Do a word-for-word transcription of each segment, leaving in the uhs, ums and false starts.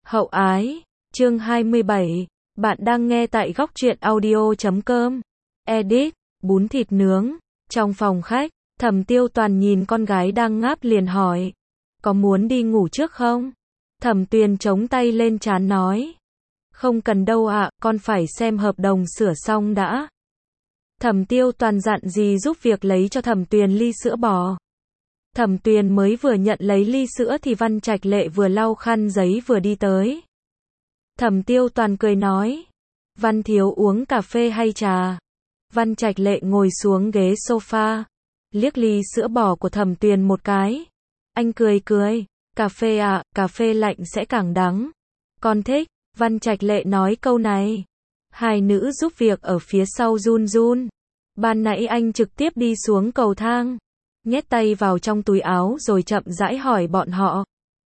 Hậu ái, chương hai mươi bảy, bạn đang nghe tại góc truyện audio chấm com. Edit, bún thịt nướng, trong phòng khách, Thẩm Tiêu Toàn nhìn con gái đang ngáp liền hỏi, có muốn đi ngủ trước không? Thẩm Tuyền chống tay lên trán nói, không cần đâu ạ, con phải xem hợp đồng sửa xong đã. Thẩm Tiêu Toàn dặn dì giúp việc lấy cho Thẩm Tuyền ly sữa bò. Thẩm Tuyền mới vừa nhận lấy ly sữa thì Văn Trạch Lệ vừa lau khăn giấy vừa đi tới. Thẩm Tiêu Toàn cười nói, Văn thiếu uống cà phê hay trà? Văn Trạch Lệ ngồi xuống ghế sofa, liếc ly sữa bò của Thẩm Tuyền một cái. Anh cười cười, cà phê ạ, à, cà phê lạnh sẽ càng đắng. Con thích, Văn Trạch Lệ nói câu này. Hai nữ giúp việc ở phía sau run run. Ban nãy anh trực tiếp đi xuống cầu thang, nhét tay vào trong túi áo rồi chậm rãi hỏi bọn họ.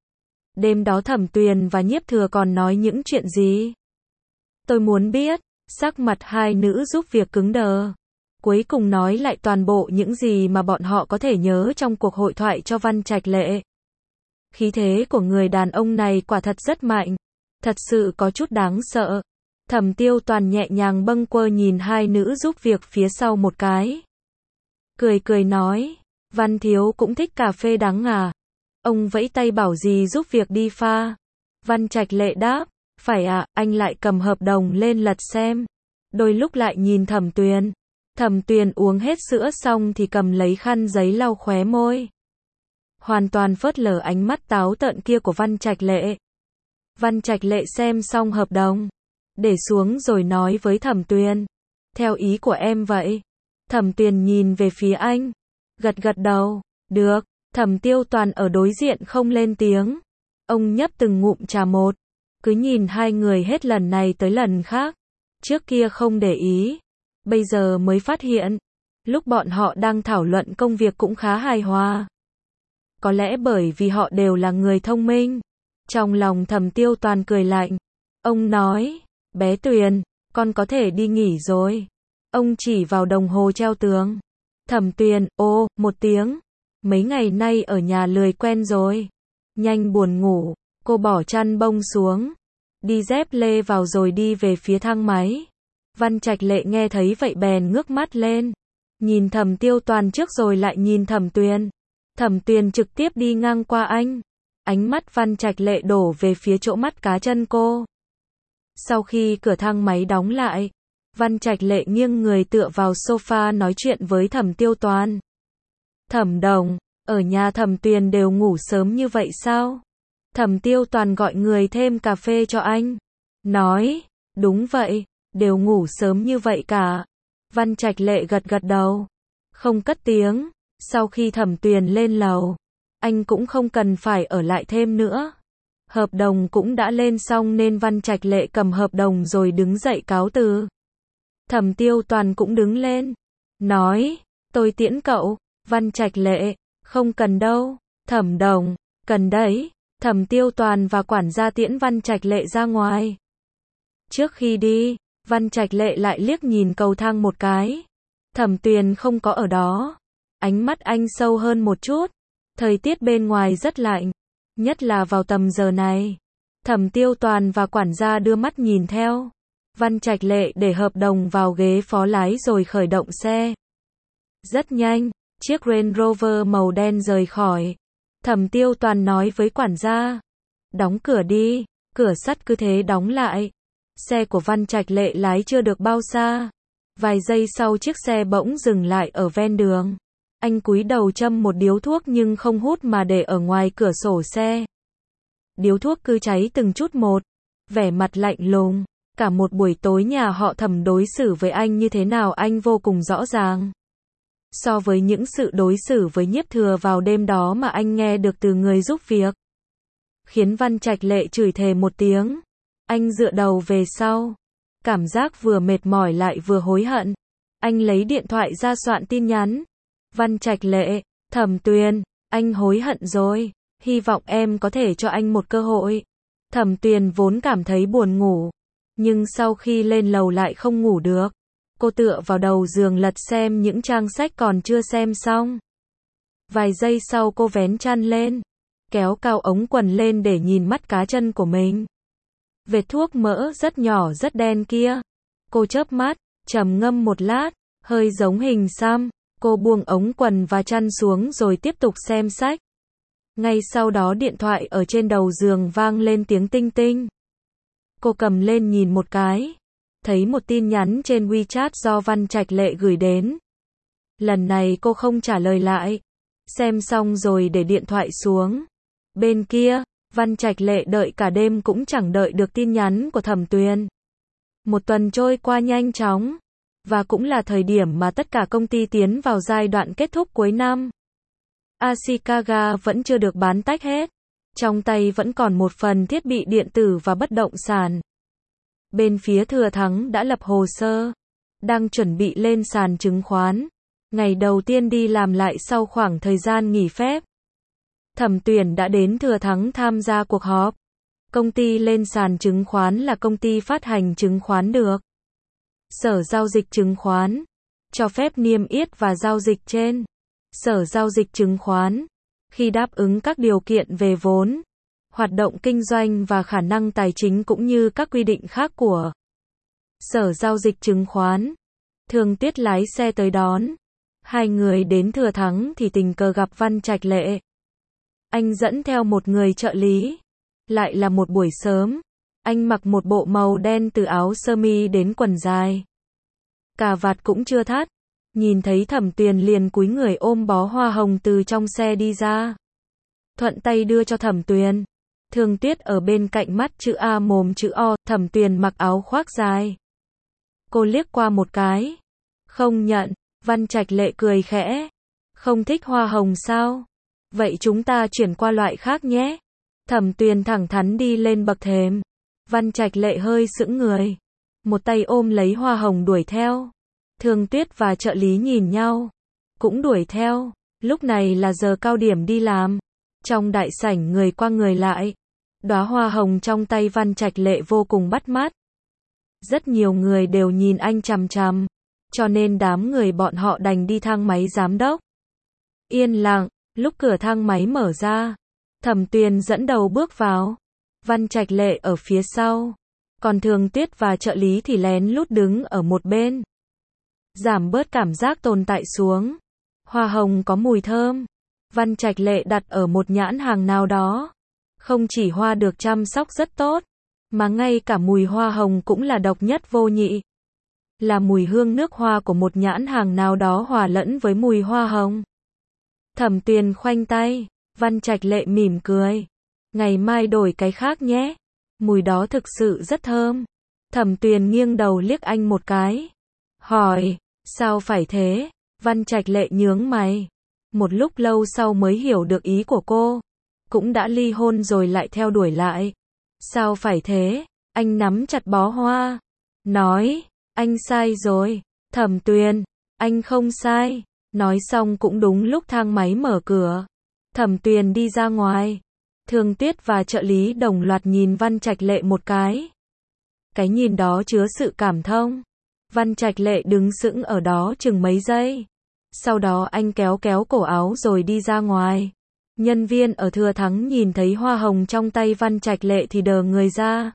Đêm đó Thẩm Tuyền và Nhiếp Thừa còn nói những chuyện gì? Tôi muốn biết. Sắc mặt hai nữ giúp việc cứng đờ. Cuối cùng nói lại toàn bộ những gì mà bọn họ có thể nhớ trong cuộc hội thoại cho Văn Trạch Lệ. Khí thế của người đàn ông này quả thật rất mạnh. Thật sự có chút đáng sợ. Thẩm Tiêu Toàn nhẹ nhàng bâng quơ nhìn hai nữ giúp việc phía sau một cái. Cười cười nói, Văn thiếu cũng thích cà phê đắng à? Ông vẫy tay bảo dì giúp việc đi pha. Văn Trạch Lệ đáp, phải ạ, à, anh lại cầm hợp đồng lên lật xem. Đôi lúc lại nhìn Thẩm Tuyền. Thẩm Tuyền uống hết sữa xong thì cầm lấy khăn giấy lau khóe môi. Hoàn toàn phớt lờ ánh mắt táo tợn kia của Văn Trạch Lệ. Văn Trạch Lệ xem xong hợp đồng, để xuống rồi nói với Thẩm Tuyền, theo ý của em vậy. Thẩm Tuyền nhìn về phía anh, gật gật đầu, được. Thẩm Tiêu Toàn ở đối diện không lên tiếng. Ông nhấp từng ngụm trà một, cứ nhìn hai người hết lần này tới lần khác. Trước kia không để ý, bây giờ mới phát hiện, lúc bọn họ đang thảo luận công việc cũng khá hài hòa. Có lẽ bởi vì họ đều là người thông minh. Trong lòng Thẩm Tiêu Toàn cười lạnh. Ông nói, bé Tuyền, con có thể đi nghỉ rồi. Ông chỉ vào đồng hồ treo tường. Thẩm Tuyền, ô, một tiếng. Mấy ngày nay ở nhà lười quen rồi. Nhanh buồn ngủ, cô bỏ chăn bông xuống. Đi dép lê vào rồi đi về phía thang máy. Văn Trạch Lệ nghe thấy vậy bèn ngước mắt lên. Nhìn Thẩm Tiêu Toàn trước rồi lại nhìn Thẩm Tuyền. Thẩm Tuyền trực tiếp đi ngang qua anh. Ánh mắt Văn Trạch Lệ đổ về phía chỗ mắt cá chân cô. Sau khi cửa thang máy đóng lại, Văn Trạch Lệ nghiêng người tựa vào sofa nói chuyện với Thẩm Tiêu Toàn. Thẩm Đồng, ở nhà Thẩm Tuyền đều ngủ sớm như vậy sao? Thẩm Tiêu Toàn gọi người thêm cà phê cho anh. Nói, đúng vậy, đều ngủ sớm như vậy cả. Văn Trạch Lệ gật gật đầu, không cất tiếng. Sau khi Thẩm Tuyền lên lầu, anh cũng không cần phải ở lại thêm nữa. Hợp đồng cũng đã lên xong nên Văn Trạch Lệ cầm hợp đồng rồi đứng dậy cáo từ. Thẩm Tiêu Toàn cũng đứng lên, nói, tôi tiễn cậu. Văn Trạch Lệ, không cần đâu. Thẩm Đồng, cần đấy. Thẩm Tiêu Toàn và quản gia tiễn Văn Trạch Lệ ra ngoài. Trước khi đi, Văn Trạch Lệ lại liếc nhìn cầu thang một cái. Thẩm Tuyền không có ở đó. Ánh mắt anh sâu hơn một chút. Thời tiết bên ngoài rất lạnh, nhất là vào tầm giờ này. Thẩm Tiêu Toàn và quản gia đưa mắt nhìn theo. Văn Trạch Lệ để hợp đồng vào ghế phó lái rồi khởi động xe. Rất nhanh, chiếc Range Rover màu đen rời khỏi. Thẩm Tiêu Toàn nói với quản gia, đóng cửa đi. Cửa sắt cứ thế đóng lại. Xe của Văn Trạch Lệ lái chưa được bao xa, vài giây sau chiếc xe bỗng dừng lại ở ven đường. Anh cúi đầu châm một điếu thuốc nhưng không hút mà để ở ngoài cửa sổ xe. Điếu thuốc cứ cháy từng chút một, vẻ mặt lạnh lùng. Cả một buổi tối nhà họ Thẩm đối xử với anh như thế nào anh vô cùng rõ ràng. So với những sự đối xử với Nhiếp Thừa vào đêm đó mà anh nghe được từ người giúp việc, khiến Văn Trạch Lệ chửi thề một tiếng. Anh dựa đầu về sau, cảm giác vừa mệt mỏi lại vừa hối hận. Anh lấy điện thoại ra soạn tin nhắn. Văn Trạch Lệ, Thẩm Tuyền, anh hối hận rồi, hy vọng em có thể cho anh một cơ hội. Thẩm Tuyền vốn cảm thấy buồn ngủ, nhưng sau khi lên lầu lại không ngủ được. Cô tựa vào đầu giường lật xem những trang sách còn chưa xem xong. Vài giây sau cô vén chăn lên, kéo cao ống quần lên để nhìn mắt cá chân của mình. Vệt thuốc mỡ rất nhỏ rất đen kia. Cô chớp mắt, trầm ngâm một lát, hơi giống hình xăm. Cô buông ống quần và chăn xuống rồi tiếp tục xem sách. Ngay sau đó điện thoại ở trên đầu giường vang lên tiếng tinh tinh. Cô cầm lên nhìn một cái. Thấy một tin nhắn trên WeChat do Văn Trạch Lệ gửi đến. Lần này cô không trả lời lại. Xem xong rồi để điện thoại xuống. Bên kia, Văn Trạch Lệ đợi cả đêm cũng chẳng đợi được tin nhắn của Thẩm Tuyền. Một tuần trôi qua nhanh chóng. Và cũng là thời điểm mà tất cả công ty tiến vào giai đoạn kết thúc cuối năm. Ashikaga vẫn chưa được bán tách hết. Trong tay vẫn còn một phần thiết bị điện tử và bất động sản. Bên phía Thừa Thắng đã lập hồ sơ. Đang chuẩn bị lên sàn chứng khoán. Ngày đầu tiên đi làm lại sau khoảng thời gian nghỉ phép. Thẩm Tuyền đã đến Thừa Thắng tham gia cuộc họp. Công ty lên sàn chứng khoán là công ty phát hành chứng khoán được Sở Giao dịch Chứng khoán cho phép niêm yết và giao dịch trên Sở Giao dịch Chứng khoán khi đáp ứng các điều kiện về vốn, hoạt động kinh doanh và khả năng tài chính cũng như các quy định khác của Sở Giao dịch Chứng khoán. Thường Tuyết lái xe tới đón. Hai người đến Thừa Thắng thì tình cờ gặp Văn Trạch Lệ. Anh dẫn theo một người trợ lý. Lại là một buổi sớm. Anh mặc một bộ màu đen từ áo sơ mi đến quần dài. Cà vạt cũng chưa thắt. Nhìn thấy Thẩm Tuyền liền cúi người ôm bó hoa hồng từ trong xe đi ra. Thuận tay đưa cho Thẩm Tuyền. Thường Tuyết ở bên cạnh mắt chữ A mồm chữ O. Thẩm Tuyền mặc áo khoác dài. Cô liếc qua một cái. Không nhận. Văn Trạch Lệ cười khẽ. Không thích hoa hồng sao? Vậy chúng ta chuyển qua loại khác nhé. Thẩm Tuyền thẳng thắn đi lên bậc thềm. Văn Trạch Lệ hơi sững người. Một tay ôm lấy hoa hồng đuổi theo. Thường Tuyết và trợ lý nhìn nhau. Cũng đuổi theo. Lúc này là giờ cao điểm đi làm. Trong đại sảnh người qua người lại. Đóa hoa hồng trong tay Văn Trạch Lệ vô cùng bắt mắt. Rất nhiều người đều nhìn anh chằm chằm. Cho nên đám người bọn họ đành đi thang máy giám đốc. Yên lặng, lúc cửa thang máy mở ra. Thẩm Tuyền dẫn đầu bước vào. Văn Trạch Lệ ở phía sau. Còn Thường Tuyết và trợ lý thì lén lút đứng ở một bên. Giảm bớt cảm giác tồn tại xuống. Hoa hồng có mùi thơm. Văn Trạch Lệ đặt ở một nhãn hàng nào đó. Không chỉ hoa được chăm sóc rất tốt, mà ngay cả mùi hoa hồng cũng là độc nhất vô nhị. Là mùi hương nước hoa của một nhãn hàng nào đó hòa lẫn với mùi hoa hồng. Thẩm Tuyền khoanh tay. Văn Trạch Lệ mỉm cười. Ngày mai đổi cái khác nhé. Mùi đó thực sự rất thơm. Thẩm Tuyền nghiêng đầu liếc anh một cái. Hỏi, sao phải thế? Văn Trạch Lệ nhướng mày. Một lúc lâu sau mới hiểu được ý của cô. Cũng đã ly hôn rồi lại theo đuổi lại. Sao phải thế? Anh nắm chặt bó hoa. Nói, anh sai rồi. Thẩm Tuyền, anh không sai. Nói xong cũng đúng lúc thang máy mở cửa. Thẩm Tuyền đi ra ngoài. Thường Tuyết và trợ lý đồng loạt nhìn Văn Trạch Lệ một cái. Cái nhìn đó chứa sự cảm thông. Văn Trạch Lệ đứng sững ở đó chừng mấy giây. Sau đó anh kéo kéo cổ áo rồi đi ra ngoài. Nhân viên ở Thừa Thắng nhìn thấy hoa hồng trong tay Văn Trạch Lệ thì đờ người ra.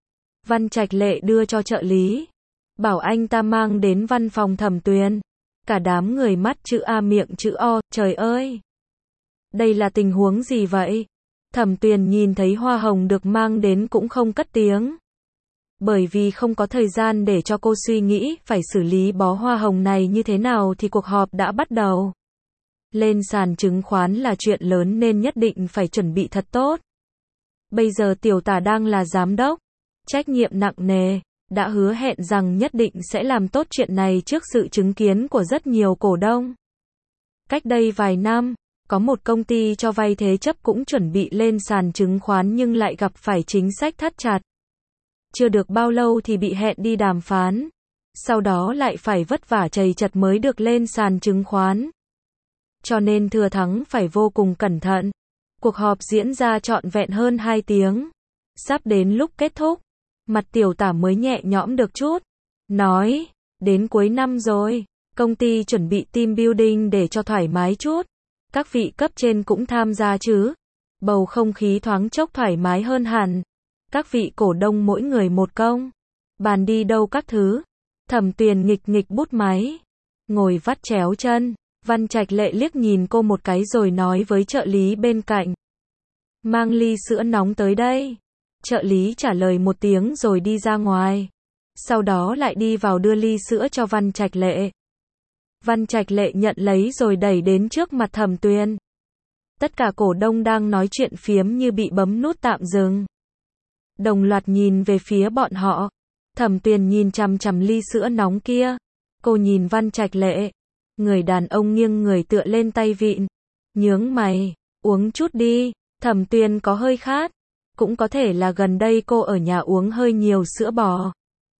Văn Trạch Lệ đưa cho trợ lý. Bảo anh ta mang đến văn phòng Thẩm Tuyền. Cả đám người mắt chữ A miệng chữ O, trời ơi! Đây là tình huống gì vậy? Thẩm Tuyền nhìn thấy hoa hồng được mang đến cũng không cất tiếng. Bởi vì không có thời gian để cho cô suy nghĩ phải xử lý bó hoa hồng này như thế nào thì cuộc họp đã bắt đầu. Lên sàn chứng khoán là chuyện lớn nên nhất định phải chuẩn bị thật tốt. Bây giờ tiểu tả đang là giám đốc, trách nhiệm nặng nề, đã hứa hẹn rằng nhất định sẽ làm tốt chuyện này trước sự chứng kiến của rất nhiều cổ đông. Cách đây vài năm, có một công ty cho vay thế chấp cũng chuẩn bị lên sàn chứng khoán nhưng lại gặp phải chính sách thắt chặt. Chưa được bao lâu thì bị hẹn đi đàm phán. Sau đó lại phải vất vả trầy chật mới được lên sàn chứng khoán. Cho nên Thừa Thắng phải vô cùng cẩn thận. Cuộc họp diễn ra trọn vẹn hơn hai tiếng. Sắp đến lúc kết thúc, mặt tiểu tả mới nhẹ nhõm được chút. Nói, đến cuối năm rồi, công ty chuẩn bị team building để cho thoải mái chút. Các vị cấp trên cũng tham gia chứ. Bầu không khí thoáng chốc thoải mái hơn hẳn. Các vị cổ đông mỗi người một công. Bàn đi đâu các thứ. Thẩm Tuyền nghịch nghịch bút máy. Ngồi vắt chéo chân. Văn Trạch Lệ liếc nhìn cô một cái rồi nói với trợ lý bên cạnh. Mang ly sữa nóng tới đây. Trợ lý trả lời một tiếng rồi đi ra ngoài. Sau đó lại đi vào đưa ly sữa cho Văn Trạch Lệ. Văn Trạch Lệ nhận lấy rồi đẩy đến trước mặt Thẩm Tuyền. Tất cả cổ đông đang nói chuyện phiếm như bị bấm nút tạm dừng. Đồng loạt nhìn về phía bọn họ. Thẩm Tuyền nhìn chằm chằm ly sữa nóng kia. Cô nhìn Văn Trạch Lệ. Người đàn ông nghiêng người tựa lên tay vịn. Nhướng mày, uống chút đi. Thẩm Tuyền có hơi khát. Cũng có thể là gần đây cô ở nhà uống hơi nhiều sữa bò.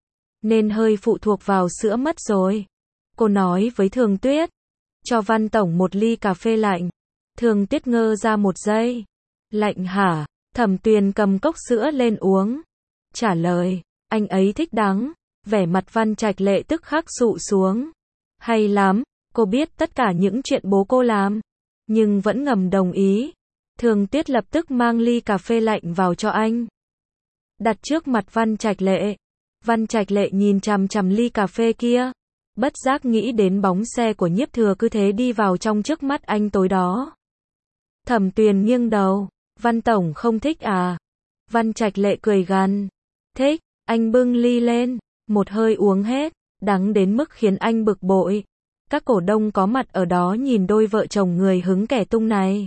Nên hơi phụ thuộc vào sữa mất rồi. Cô nói với Thường Tuyết. Cho Văn Tổng một ly cà phê lạnh. Thường Tuyết ngơ ra một giây. Lạnh hả? Thẩm Tuyền cầm cốc sữa lên uống. Trả lời. Anh ấy thích đắng. Vẻ mặt Văn Trạch Lệ tức khắc sụ xuống. Hay lắm. Cô biết tất cả những chuyện bố cô làm. Nhưng vẫn ngầm đồng ý. Thường Tuyết lập tức mang ly cà phê lạnh vào cho anh. Đặt trước mặt Văn Trạch Lệ. Văn Trạch Lệ nhìn chằm chằm ly cà phê kia. Bất giác nghĩ đến bóng xe của Nhiếp Thừa cứ thế đi vào trong trước mắt anh tối đó. Thẩm Tuyền nghiêng đầu. Văn Tổng không thích à? Văn Trạch Lệ cười gằn. Thích. Anh bưng ly lên. Một hơi uống hết. Đắng đến mức khiến anh bực bội. Các cổ đông có mặt ở đó nhìn đôi vợ chồng người hứng kẻ tung này.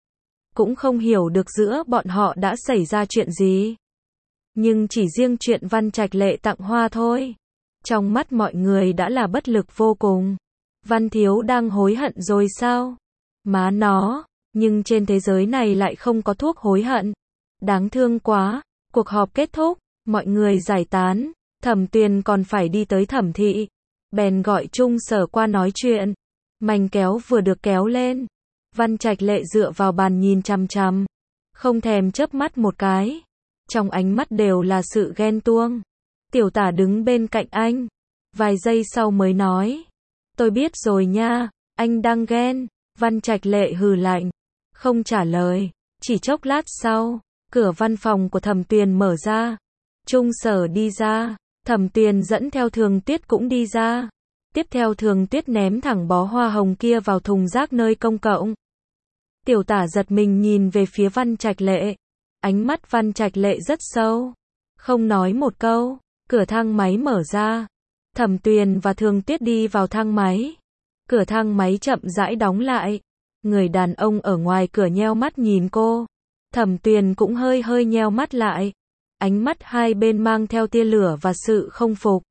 Cũng không hiểu được giữa bọn họ đã xảy ra chuyện gì. Nhưng chỉ riêng chuyện Văn Trạch Lệ tặng hoa thôi. Trong mắt mọi người đã là bất lực vô cùng. Văn Thiếu đang hối hận rồi sao? Má nó, nhưng trên thế giới này lại không có thuốc hối hận. Đáng thương quá. Cuộc họp kết thúc, mọi người giải tán. Thẩm Tuyền còn phải đi tới thẩm thị. Bèn gọi Trung Sở qua nói chuyện. Mành kéo vừa được kéo lên. Văn Trạch Lệ dựa vào bàn nhìn chằm chằm. Không thèm chớp mắt một cái. Trong ánh mắt đều là sự ghen tuông. Tiểu Tả đứng bên cạnh anh. Vài giây sau mới nói. Tôi biết rồi nha, anh đang ghen. Văn Trạch Lệ hừ lạnh. Không trả lời. Chỉ chốc lát sau, cửa văn phòng của Thẩm Tuyền mở ra. Trung Sở đi ra. Thẩm Tuyền dẫn theo Thường Tuyết cũng đi ra. Tiếp theo Thường Tuyết ném thẳng bó hoa hồng kia vào thùng rác nơi công cộng. Tiểu Tả giật mình nhìn về phía Văn Trạch Lệ. Ánh mắt Văn Trạch Lệ rất sâu. Không nói một câu. Cửa thang máy mở ra. Thẩm Tuyền và Thường Tuyết đi vào thang máy. Cửa thang máy chậm rãi đóng lại. Người đàn ông ở ngoài cửa nheo mắt nhìn cô. Thẩm Tuyền cũng hơi hơi nheo mắt lại. Ánh mắt hai bên mang theo tia lửa và sự không phục.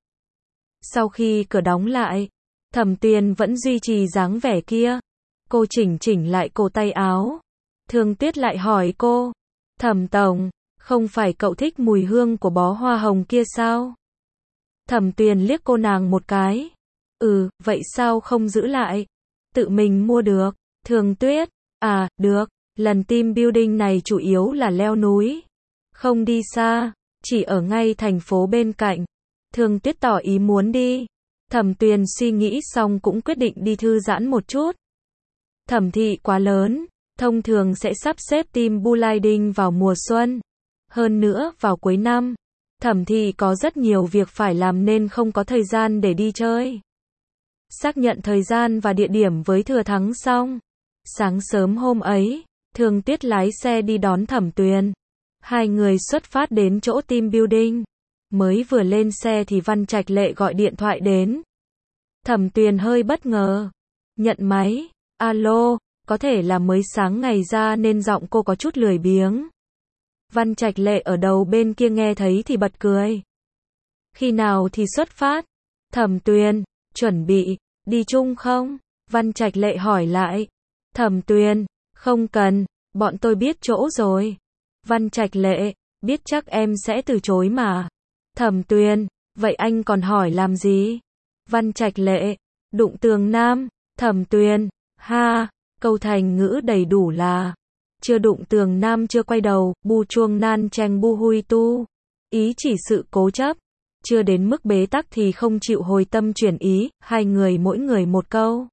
Sau khi cửa đóng lại, Thẩm Tuyền vẫn duy trì dáng vẻ kia. Cô chỉnh chỉnh lại cổ tay áo. Thường Tuyết lại hỏi cô. Thẩm Tổng, không phải cậu thích mùi hương của bó hoa hồng kia sao? Thẩm Tuyền liếc cô nàng một cái. Ừ, vậy sao không giữ lại? Tự mình mua được. Thường Tuyết, à, được. Lần team building này chủ yếu là leo núi. Không đi xa, chỉ ở ngay thành phố bên cạnh. Thường Tuyết tỏ ý muốn đi. Thẩm Tuyền suy nghĩ xong cũng quyết định đi thư giãn một chút. Thẩm thị quá lớn, thông thường sẽ sắp xếp team building vào mùa xuân. Hơn nữa, vào cuối năm, Thẩm thị có rất nhiều việc phải làm nên không có thời gian để đi chơi. Xác nhận thời gian và địa điểm với Thừa Thắng xong. Sáng sớm hôm ấy, Thường Tuyết lái xe đi đón Thẩm Tuyền. Hai người xuất phát đến chỗ team building. Mới vừa lên xe thì Văn Trạch Lệ gọi điện thoại đến. Thẩm Tuyền hơi bất ngờ. Nhận máy. Alo, có thể là mới sáng ngày ra nên giọng cô có chút lười biếng. Văn Trạch Lệ ở đầu bên kia nghe thấy thì bật cười. Khi nào thì xuất phát? Thẩm Tuyền, chuẩn bị, đi chung không? Văn Trạch Lệ hỏi lại. Thẩm Tuyền, không cần, bọn tôi biết chỗ rồi. Văn Trạch Lệ, biết chắc em sẽ từ chối mà. Thẩm Tuyền, vậy anh còn hỏi làm gì? Văn Trạch Lệ, đụng tường nam. Thẩm Tuyền, ha, câu thành ngữ đầy đủ là chưa đụng tường nam chưa quay đầu, bu chuông nan cheng bu hui tu. Ý chỉ sự cố chấp. Chưa đến mức bế tắc thì không chịu hồi tâm chuyển ý, hai người mỗi người một câu.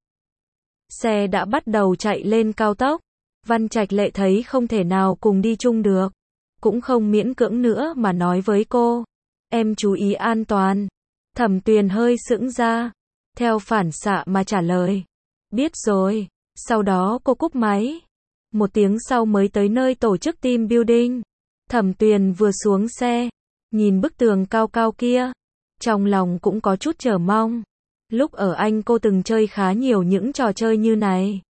Xe đã bắt đầu chạy lên cao tốc. Văn Trạch Lệ thấy không thể nào cùng đi chung được. cũng không miễn cưỡng nữa mà nói với cô, em chú ý an toàn. Thẩm Tuyền hơi sững ra, theo phản xạ mà trả lời, biết rồi. Sau đó cô cúp máy. Một tiếng sau mới tới nơi tổ chức team building. Thẩm Tuyền vừa xuống xe, nhìn bức tường cao cao kia, trong lòng cũng có chút chờ mong. Lúc ở Anh cô từng chơi khá nhiều những trò chơi như này,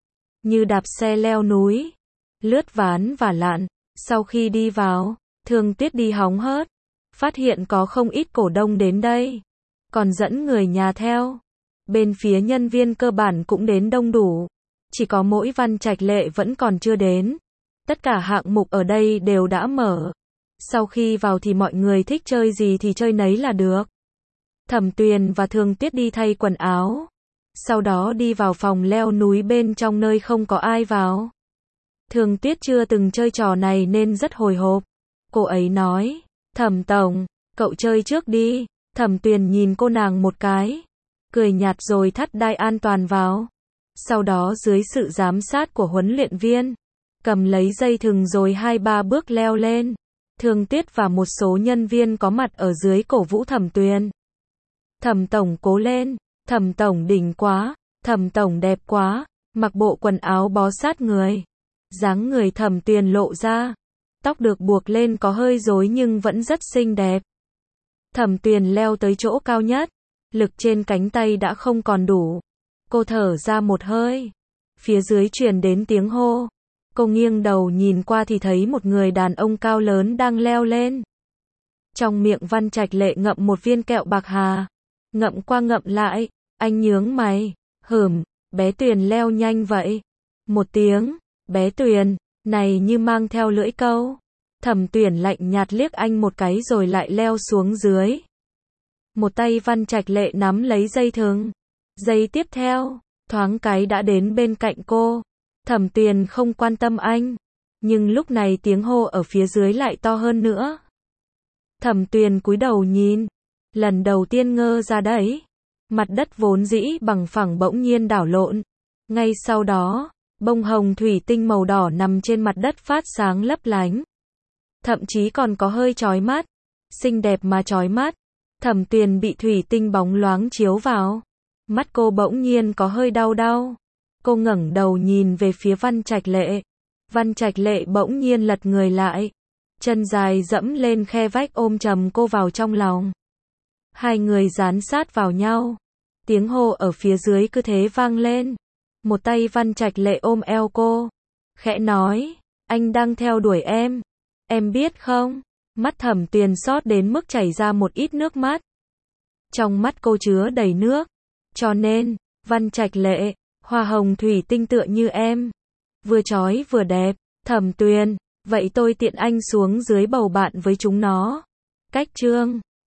như đạp xe leo núi, lướt ván và lặn. Sau khi đi vào, Thương Tuyết đi hóng hớt, phát hiện có không ít cổ đông đến đây, còn dẫn người nhà theo. Bên phía nhân viên cơ bản cũng đến đông đủ, chỉ có mỗi Văn Trạch Lệ vẫn còn chưa đến. Tất cả hạng mục ở đây đều đã mở. Sau khi vào thì mọi người thích chơi gì thì chơi nấy là được. Thẩm Tuyền và Thương Tuyết đi thay quần áo, sau đó đi vào phòng leo núi bên trong nơi không có ai vào. Thương Tuyết chưa từng chơi trò này nên rất hồi hộp. Cô ấy nói, Thẩm tổng, cậu chơi trước đi. Thẩm Tuyền nhìn cô nàng một cái, cười nhạt rồi thắt đai an toàn vào. Sau đó dưới sự giám sát của huấn luyện viên, cầm lấy dây thừng rồi hai ba bước leo lên. Thương Tuyết và một số nhân viên có mặt ở dưới cổ vũ Thẩm Tuyền. Thẩm tổng cố lên, Thẩm tổng đỉnh quá, Thẩm tổng đẹp quá, mặc bộ quần áo bó sát người. Dáng người Thẩm Tuyền lộ ra, tóc được buộc lên có hơi rối nhưng vẫn rất xinh đẹp. Thẩm Tuyền leo tới chỗ cao nhất, lực trên cánh tay đã không còn đủ. Cô thở ra một hơi, phía dưới truyền đến tiếng hô. Cô nghiêng đầu nhìn qua thì thấy một người đàn ông cao lớn đang leo lên. Trong miệng Văn Trạch Lệ ngậm một viên kẹo bạc hà, ngậm qua ngậm lại, anh nhướng mày, hửm, bé Tuyền leo nhanh vậy. Một tiếng, bé Tuyền, này như mang theo lưỡi câu. Thẩm Tuyền lạnh nhạt liếc anh một cái rồi lại leo xuống dưới. Một tay Văn Trạch Lệ nắm lấy dây thừng. Giây tiếp theo, thoáng cái đã đến bên cạnh cô. Thẩm Tuyền không quan tâm anh, nhưng lúc này tiếng hô ở phía dưới lại to hơn nữa. Thẩm Tuyền cúi đầu nhìn, lần đầu tiên ngơ ra đấy. Mặt đất vốn dĩ bằng phẳng bỗng nhiên đảo lộn. Ngay sau đó, bông hồng thủy tinh màu đỏ nằm trên mặt đất phát sáng lấp lánh. Thậm chí còn có hơi chói mắt. Xinh đẹp mà chói mắt. Thẩm Tuyền bị thủy tinh bóng loáng chiếu vào. Mắt cô bỗng nhiên có hơi đau đau. Cô ngẩng đầu nhìn về phía Văn Trạch Lệ. Văn Trạch Lệ bỗng nhiên lật người lại. Chân dài dẫm lên khe vách ôm chầm cô vào trong lòng. Hai người dán sát vào nhau. Tiếng hô ở phía dưới cứ thế vang lên. Một tay Văn Trạch Lệ ôm eo cô, khẽ nói, anh đang theo đuổi em. Em biết không? Mắt Thẩm Tuyền xót đến mức chảy ra một ít nước mắt. Trong mắt cô chứa đầy nước. Cho nên, Văn Trạch Lệ, hoa hồng thủy tinh tựa như em. Vừa chói vừa đẹp. Thẩm Tuyền, vậy tôi tiện anh xuống dưới bầu bạn với chúng nó. Cách chương